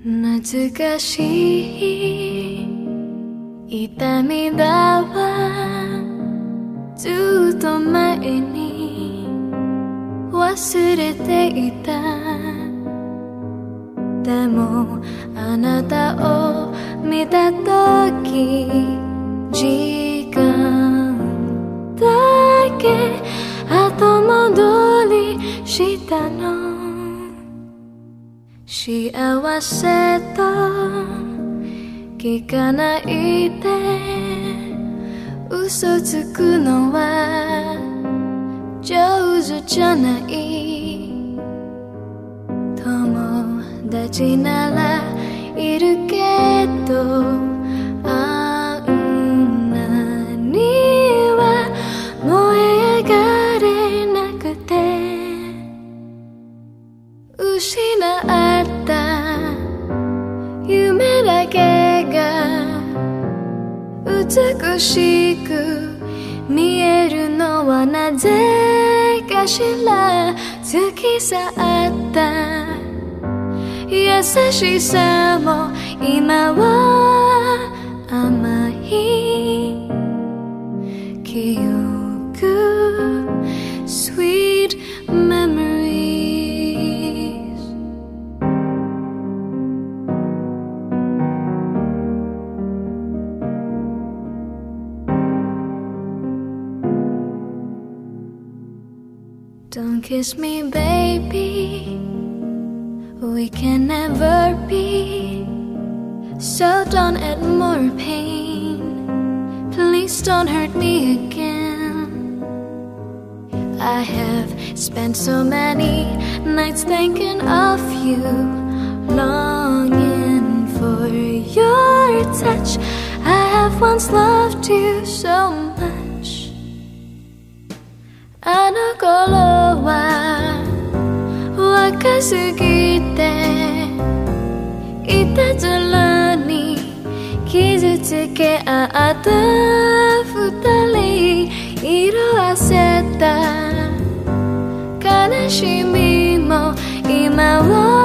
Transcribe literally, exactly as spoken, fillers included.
懐かしい痛みだわ。ずっと前に忘れていた。でもあなたを見たとき、時間だけ後戻りしたの。幸せと聞かないで嘘つくのは上手じゃない。友達ならいるけどあんなには燃え上がれなくて、失った夢だけが美しく見えるのはなぜかしら。突き去った優しさも今は甘い記憶 Sweet memories。Don't kiss me, baby. We can never be. So don't add more pain. Please don't hurt me again. I have spent so many nights thinking of you, longing for your touch. I have once loved you so much. あの頃は若すぎていたずらに傷つけ合った二人、色あせた悲しみも今は